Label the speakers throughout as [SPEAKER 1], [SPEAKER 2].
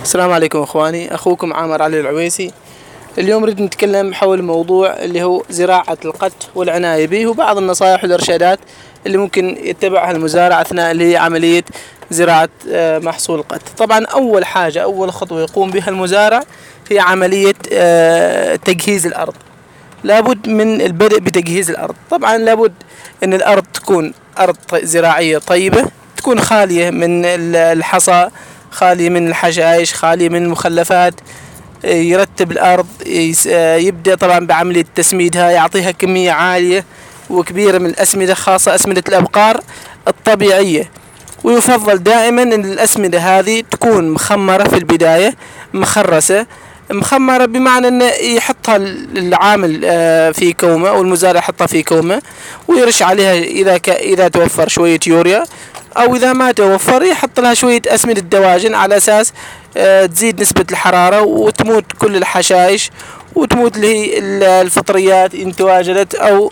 [SPEAKER 1] السلام عليكم اخواني، اخوكم عامر علي العويسي. اليوم نريد نتكلم حول موضوع اللي هو زراعة القت والعناية به وبعض النصائح والارشادات اللي ممكن يتبعها المزارع اثناء اللي هي عملية زراعة محصول القت. طبعا اول حاجة اول خطوة يقوم بها المزارع هي عملية تجهيز الارض. لابد من البدء بتجهيز الارض. طبعا لابد ان الارض تكون ارض زراعية طيبة، تكون خالية من الحصى، خالية من الحشائش، خالية من المخلفات. يرتب الأرض، يبدأ طبعا بعملية تسميدها، يعطيها كمية عالية وكبيرة من الأسمدة، خاصة أسمدة الأبقار الطبيعية. ويفضل دائما أن الأسمدة هذه تكون مخمرة في البداية، مخرسة. مخمرة بمعنى أن يحطها العامل في كومة، أو المزارع يحطها في كومة ويرش عليها إذا توفر شوية يوريا، أو إذا ما توفر يحط لها شوية أسمدة دواجن على أساس تزيد نسبة الحرارة وتموت كل الحشائش وتموت الفطريات إن تواجدت، أو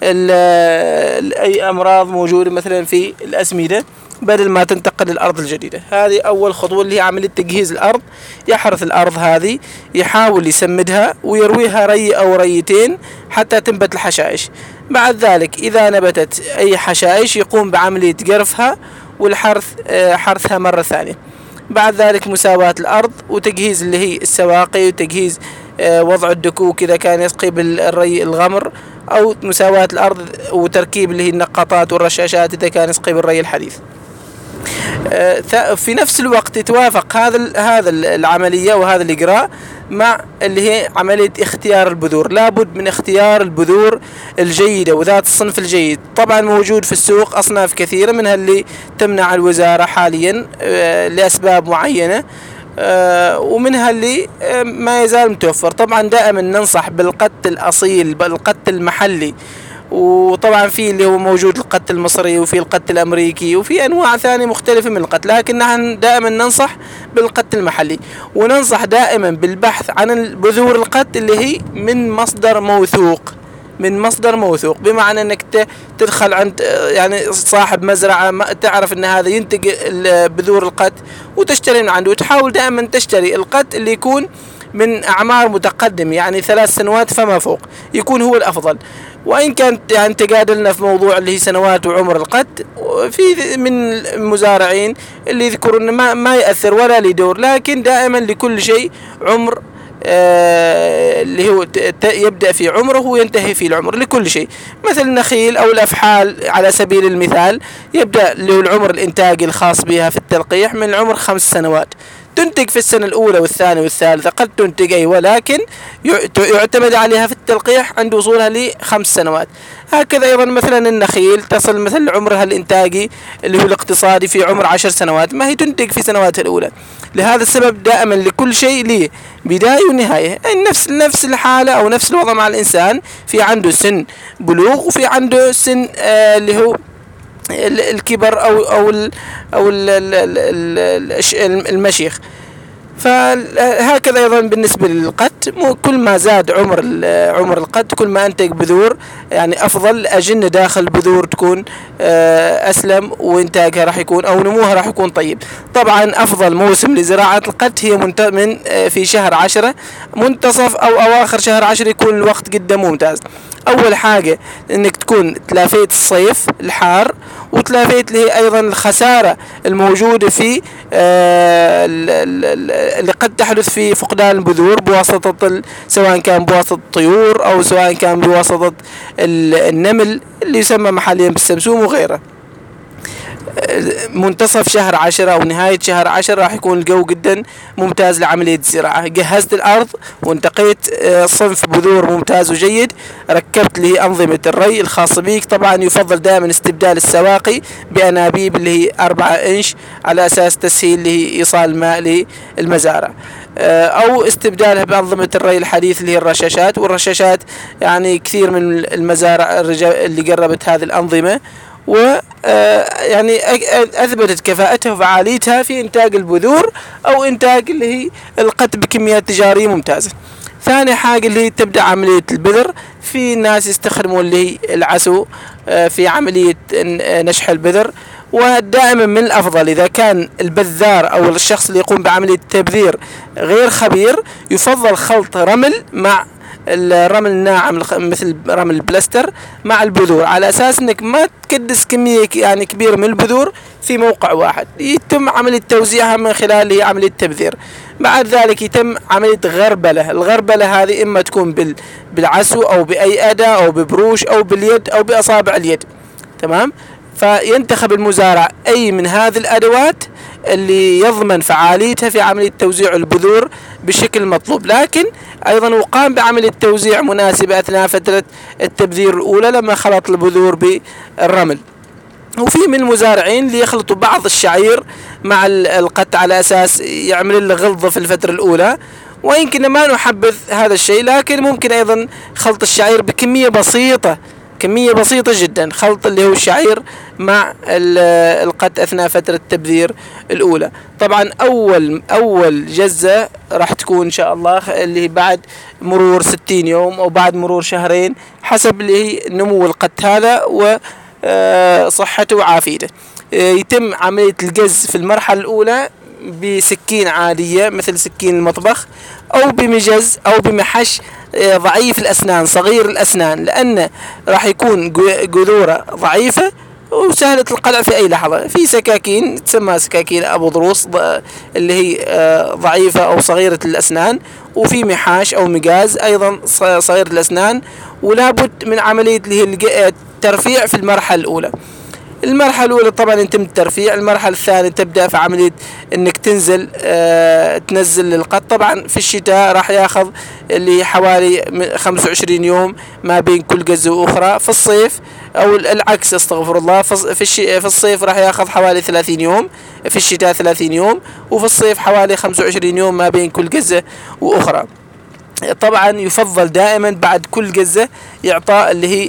[SPEAKER 1] أي أمراض موجودة مثلا في الأسمدة، بدل ما تنتقل للأرض الجديدة. هذه أول خطوة اللي هي عملية تجهيز الأرض. يحرث الأرض هذه، يحاول يسمدها ويرويها ري أو ريتين حتى تنبت الحشائش. بعد ذلك إذا نبتت أي حشائش يقوم بعملية قرفها والحرث، حرثها مرة ثانية. بعد ذلك مساواة الأرض وتجهيز اللي هي السواقي، وتجهيز وضع الدكوك إذا كان يسقي بالري الغمر، أو مساواة الأرض وتركيب اللي هي النقاطات والرشاشات إذا كان يسقي بالري الحديث. في نفس الوقت يتوافق هذا العملية وهذا الإجراء مع اللي هي عملية اختيار البذور. لابد من اختيار البذور الجيدة وذات الصنف الجيد. طبعا موجود في السوق أصناف كثيرة منها اللي تمنع الوزارة حاليا لأسباب معينة، ومنها اللي ما يزال متوفر. طبعا دائما ننصح بالقت الأصيل، بالقت المحلي. وطبعا في اللي هو موجود القت المصري، وفي القت الامريكي، وفي انواع ثانية مختلفة من القت، لكن نحن دائما ننصح بالقت المحلي. وننصح دائما بالبحث عن بذور القت اللي هي من مصدر موثوق، من مصدر موثوق، بمعنى انك تدخل عند يعني صاحب مزرعة تعرف ان هذا ينتج بذور القت وتشتري من عنده. وتحاول دائما تشتري القت اللي يكون من أعمار متقدم، يعني 3 سنوات فما فوق، يكون هو الأفضل. وإن كانت يعني تجادلنا في موضوع اللي هي سنوات وعمر القت، في من المزارعين اللي يذكرون ما يأثر ولا لدور، لكن دائما لكل شيء عمر، اللي هو يبدأ في عمره وينتهي في العمر لكل شيء. مثل النخيل أو الأفحال على سبيل المثال، يبدأ اللي هو العمر الإنتاجي الخاص بها في التلقيح من العمر 5 سنوات. تنتج في السنة الأولى والثانية والثالثة، قد تنتج ولكن يعتمد عليها في التلقيح عند وصولها ل5 سنوات. هكذا أيضا مثلا النخيل تصل مثل عمرها الإنتاجي اللي هو الاقتصادي في عمر 10 سنوات، ما هي تنتج في سنواتها الأولى. لهذا السبب دائما لكل شيء له بداية ونهاية. نفس الحالة أو نفس الوضع مع الإنسان، في عنده سن بلوغ وفي عنده سن اللي هو الكبر أو المشيخ. فهكذا أيضا بالنسبة للقت، كل ما زاد عمر القت كل ما أنتج بذور يعني أفضل. أجن داخل بذور تكون أسلم، وإنتاجها راح يكون أو نموها راح يكون طيب. طبعا أفضل موسم لزراعة القت هي من في شهر 10، منتصف أو أواخر شهر 10 يكون الوقت جدا ممتاز. أول حاجة إنك تكون تلافيت الصيف الحار، وتلافيت له أيضا الخسارة الموجودة في اللي قد تحدث في فقدان البذور بواسطة سواء كان بواسطة الطيور أو سواء كان بواسطة النمل اللي يسمى محليا بالسمسوم وغيره. منتصف شهر 10 أو نهاية شهر 10 راح يكون الجو جدا ممتاز لعملية الزراعة. جهزت الأرض وانتقيت صنف بذور ممتاز وجيد، ركبت له أنظمة الري الخاصة بيك. طبعا يفضل دائما استبدال السواقي بأنابيب اللي هي 4 إنش على أساس تسهيل اللي هي إيصال الماء للمزارع، أو استبدالها بأنظمة الري الحديث اللي هي الرشاشات. والرشاشات يعني كثير من المزارع اللي قربت هذه الأنظمة يعني أثبتت كفاءتها وفعاليتها في إنتاج البذور أو إنتاج اللي هي القت بكميات تجارية ممتازة. ثاني حاجة اللي هي تبدأ عملية البذر. في ناس يستخدموا اللي هي العسو في عملية نشح البذر، ودائما من الأفضل إذا كان البذار أو الشخص اللي يقوم بعملية التبذير غير خبير، يفضل خلط رمل مع الرمل الناعم مثل رمل البلاستر مع البذور، على أساس أنك ما تكدس كمية يعني كبيرة من البذور في موقع واحد، يتم عملية توزيعها من خلال عملية التبذير. بعد ذلك يتم عملية غربلة. الغربلة هذه إما تكون بالعسو أو بأي أداة أو ببروش أو باليد أو بأصابع اليد، تمام. فينتخب المزارع أي من هذه الأدوات اللي يضمن فعاليتها في عملية توزيع البذور بالشكل المطلوب، لكن أيضا وقام بعملية توزيع مناسبة أثناء فترة التبذير الأولى لما خلط البذور بالرمل. وفي من المزارعين اللي يخلطوا بعض الشعير مع القط على أساس يعمل له غلظة في الفترة الأولى، ويمكن ما نحبذ هذا الشيء، لكن ممكن أيضا خلط الشعير بكمية بسيطة، كمية بسيطة جدا، خلط اللي هو الشعير مع القط أثناء فترة التبذير الأولى. طبعا أول جزة راح تكون إن شاء الله اللي بعد مرور 60 يوم أو بعد مرور شهرين حسب اللي هي نمو القط هذا وصحته وعافيته. يتم عملية الجز في المرحلة الأولى بسكين عادية مثل سكين المطبخ أو بمجز أو بمحش ضعيف الأسنان صغير الأسنان، لأن راح يكون جذوره ضعيفة وسهلة القلع في أي لحظة. في سكاكين تسمى سكاكين أبو ضروس اللي هي ضعيفة أو صغيرة الأسنان، وفي محاش أو مجاز أيضا صغير الأسنان، ولا بد من عملية اللي هي الترفيع في المرحلة الأولى. المرحلة الأولى طبعا يتم الترفيع. المرحلة الثانية تبدأ في عملية انك تنزل القط. طبعا في الشتاء راح ياخذ اللي حوالي 25 يوم ما بين كل جزء وأخرى. في الصيف او العكس استغفر الله، في الصيف راح ياخذ حوالي 30 يوم، في الشتاء 30 يوم، وفي الصيف حوالي 25 يوم ما بين كل جزء وأخرى. طبعا يفضل دائما بعد كل جزة يعطى اللي هي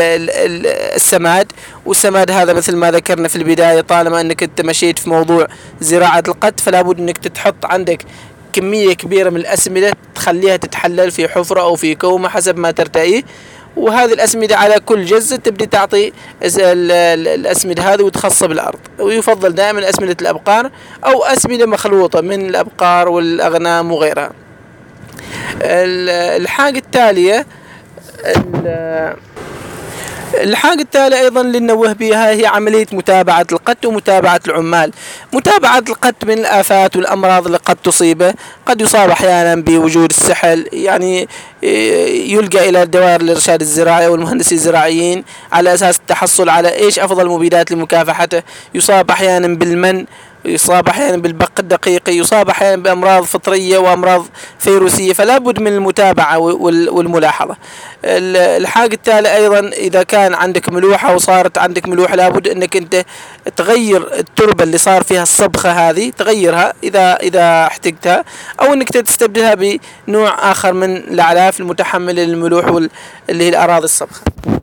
[SPEAKER 1] السماد، والسماد هذا مثل ما ذكرنا في البداية طالما انك انت مشيت في موضوع زراعة القط فلا بد انك تحط عندك كمية كبيرة من الأسمدة تخليها تتحلل في حفرة او في كومة حسب ما ترتئيه، وهذه الأسمدة على كل جزة تبدي تعطي الأسمدة هذه وتخصب الأرض. ويفضل دائما أسمدة الأبقار أو أسمدة مخلوطة من الأبقار والأغنام وغيرها. الحاجة التالية أيضا اللي ننوه بها هي عملية متابعة القط ومتابعة العمال. متابعة القط من الآفات والأمراض اللي قد تصيبه، قد يصاب أحيانا بوجود السحل، يعني يلجأ إلى دوائر الإرشاد الزراعي والمهندسين الزراعيين على أساس التحصل على إيش أفضل المبيدات لمكافحته. يصاب أحيانا بالمن، يصاب أحيانا بالبق الدقيقي، يصاب أحيانا بأمراض فطرية وأمراض فيروسية، فلا بد من المتابعة والملاحظة. الحاجة التالية أيضا إذا كان عندك ملوحة وصارت عندك ملوحة لابد أنك أنت تغير التربة اللي صار فيها الصبخة هذه، تغيرها إذا احتجتها، أو أنك تستبدلها بنوع آخر من الأعلاف المتحملة للملوح اللي هي الأراضي الصبخة.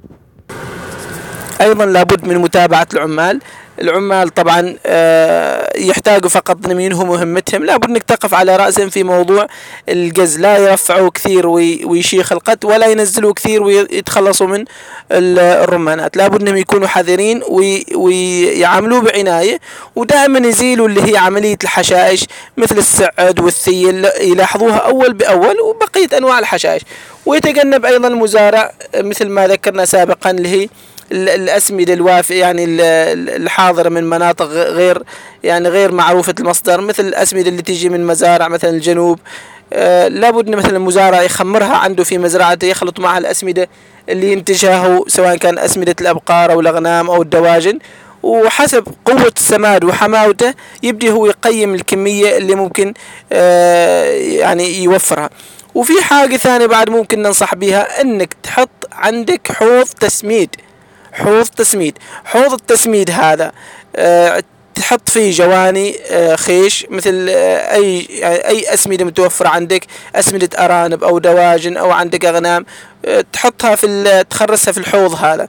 [SPEAKER 1] أيضا لابد من متابعة العمال طبعا يحتاجوا فقط منهم مهمتهم، لابد انك تقف على رأسهم في موضوع الجز، لا يرفعوا كثير ويشيخ القط، ولا ينزلوا كثير ويتخلصوا من الرمانات. لابد انهم يكونوا حذرين ويعاملوا بعناية، ودائما يزيلوا اللي هي عملية الحشائش مثل السعد والثيل، يلاحظوها أول بأول، وبقية أنواع الحشائش. ويتجنب أيضا المزارع مثل ما ذكرنا سابقا اللي هي الأسمدة الوافية، يعني الحاضرة من مناطق غير معروفة المصدر، مثل الأسمدة اللي تيجي من مزارع مثلا الجنوب. لابد مثلا المزارع يخمرها عنده في مزرعته، يخلط معها الأسمدة اللي ينتجها هو، سواء كان أسمدة الأبقار أو الأغنام أو الدواجن، وحسب قوة السماد وحماوته يبدي هو يقيم الكمية اللي ممكن يعني يوفرها. وفي حاجة ثانية بعد ممكن ننصح بها، انك تحط عندك حوض تسميد. حوض التسميد هذا تحط فيه جواني خيش مثل أي أسمدة متوفرة عندك، أسمدة أرانب أو دواجن أو عندك أغنام، تحطها تخرسها في الحوض هذا.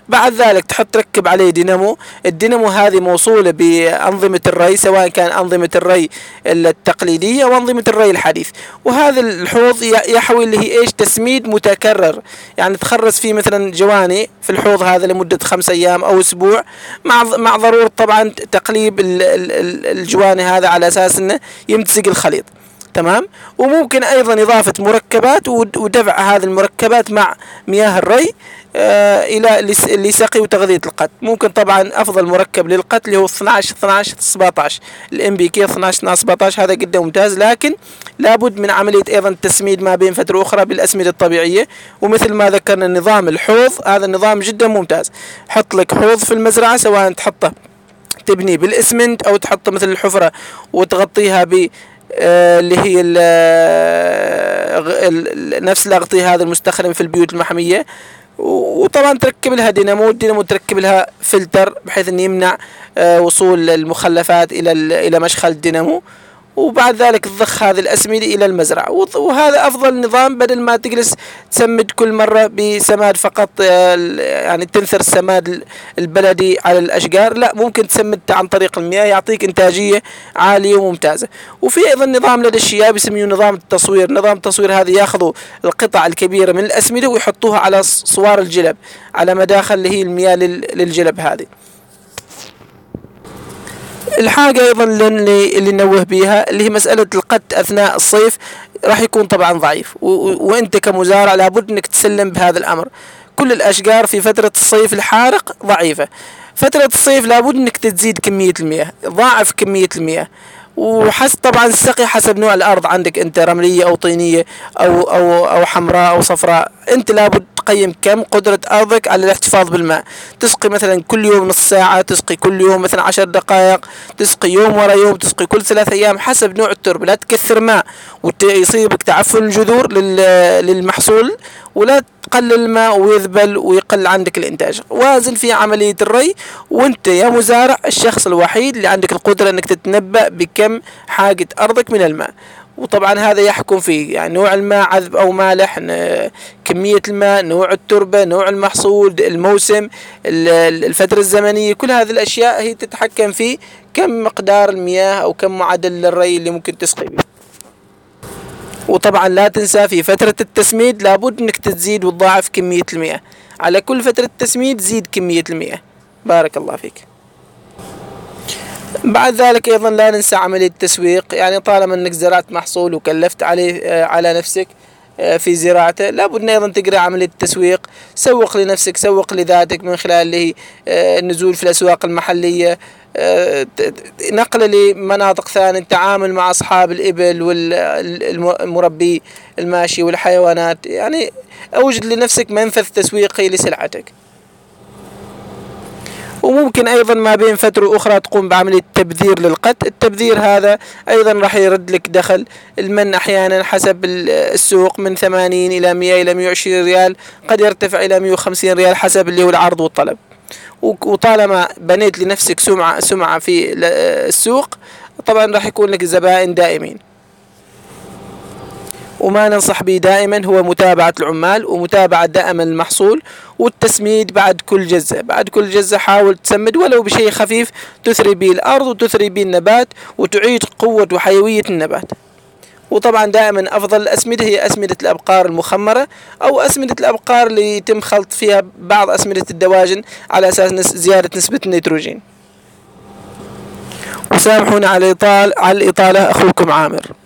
[SPEAKER 1] بعد ذلك تركب عليه دينامو. الدينامو هذه موصولة بأنظمة الري، سواء كان أنظمة الري التقليدية وأنظمة الري الحديث. وهذا الحوض يحوي اللي هي ايش؟ تسميد متكرر، يعني تخرس فيه مثلا جواني في الحوض هذا لمدة 5 أيام أو أسبوع، مع ضرورة طبعا تقليب الجواني هذا على أساس أنه يمتزج الخليط. تمام. وممكن أيضا إضافة مركبات ودفع هذه المركبات مع مياه الري إلى لسقي وتغذية القط. ممكن طبعا أفضل مركب للقط اللي هو 12 الام بي كي 12 17، هذا جدا ممتاز، لكن لابد من عملية أيضا تسميد ما بين فترة أخرى بالأسمدة الطبيعية. ومثل ما ذكرنا نظام الحوض، هذا النظام جدا ممتاز. حط لك حوض في المزرعة، سواء تحطه تبني بالإسمنت أو تحطه مثل الحفرة وتغطيها ب اللي هي نفس الأغطية هذا المستخدم في البيوت المحمية. وطبعا تركب لها دينامو تركب لها فلتر بحيث أن يمنع وصول المخلفات إلى مشخل الدينامو. وبعد ذلك تضخ هذه الأسمدة إلى المزرعة. وهذا أفضل نظام، بدل ما تجلس تسمد كل مرة بسماد فقط، يعني تنثر السماد البلدي على الأشجار. لا، ممكن تسمد عن طريق المياه، يعطيك إنتاجية عالية وممتازة. وفي أيضا نظام لدى الشياب يسميه نظام التصوير. نظام التصوير هذا ياخذوا القطع الكبيرة من الأسمدة ويحطوها على صوار الجلب، على مداخل اللي هي المياه للجلب هذه. الحاجة أيضا اللي ننوه بيها اللي هي مسألة القط أثناء الصيف راح يكون طبعا ضعيف، وأنت كمزارع لابد أنك تسلم بهذا الأمر. كل الأشجار في فترة الصيف الحارق ضعيفة. فترة الصيف لابد أنك تزيد كمية المياه، ضاعف كمية المياه. وحسب طبعا السقي حسب نوع الأرض، عندك أنت رملية أو طينية أو حمراء أو صفراء، أنت لابد تقيم كم قدرة أرضك على الاحتفاظ بالماء. تسقي مثلا كل يوم نص ساعة، تسقي كل يوم مثلا 10 دقائق، تسقي يوم ورا يوم، تسقي كل 3 أيام حسب نوع التربة. لا تكثر ماء ويصيبك تعفن الجذور للمحصول، ولا تقلل الماء ويذبل ويقل عندك الإنتاج. وازن في عملية الري، وانت يا مزارع الشخص الوحيد اللي عندك القدرة انك تتنبأ بكم حاجة أرضك من الماء. وطبعا هذا يحكم فيه يعني نوع الماء، عذب أو مالح، كمية الماء، نوع التربة، نوع المحصول، الموسم، الفترة الزمنية. كل هذه الأشياء هي تتحكم في كم مقدار المياه أو كم معدل الري اللي ممكن تسقي به. وطبعا لا تنسى في فترة التسميد لابد انك تزيد وتضاعف كمية المياه، على كل فترة تسميد زيد كمية المياه. بارك الله فيك. بعد ذلك أيضا لا ننسى عملية التسويق، يعني طالما أنك زرعت محصول وكلفت عليه على نفسك في زراعته، لابد أيضا تقرأ عملية التسويق. سوق لنفسك، سوق لذاتك من خلال اللي هي النزول في الأسواق المحلية، نقل لمناطق ثانية، التعامل مع أصحاب الإبل والمربي الماشي والحيوانات. يعني أوجد لنفسك منفذ تسويقي لسلعتك. وممكن أيضا ما بين فترة أخرى تقوم بعملية تبذير للقط. التبذير هذا أيضا راح يرد لك دخل. المن أحيانا حسب السوق من 80 إلى 100 إلى 120 ريال، قد يرتفع إلى 150 ريال حسب اللي هو العرض والطلب. وطالما بنيت لنفسك سمعة في السوق، طبعا راح يكون لك زبائن دائمين. وما ننصح به دائما هو متابعة العمال، ومتابعة دائما المحصول، والتسميد بعد كل جزة. بعد كل جزة حاول تسمد ولو بشيء خفيف تثري به الأرض وتثري به النبات وتعيد قوة وحيوية النبات. وطبعا دائما أفضل الأسمدة هي أسمدة الأبقار المخمرة، أو أسمدة الأبقار اللي يتم خلط فيها بعض أسمدة الدواجن على أساس زيادة نسبة النيتروجين. وسامحونا على الإطالة، أخوكم عامر.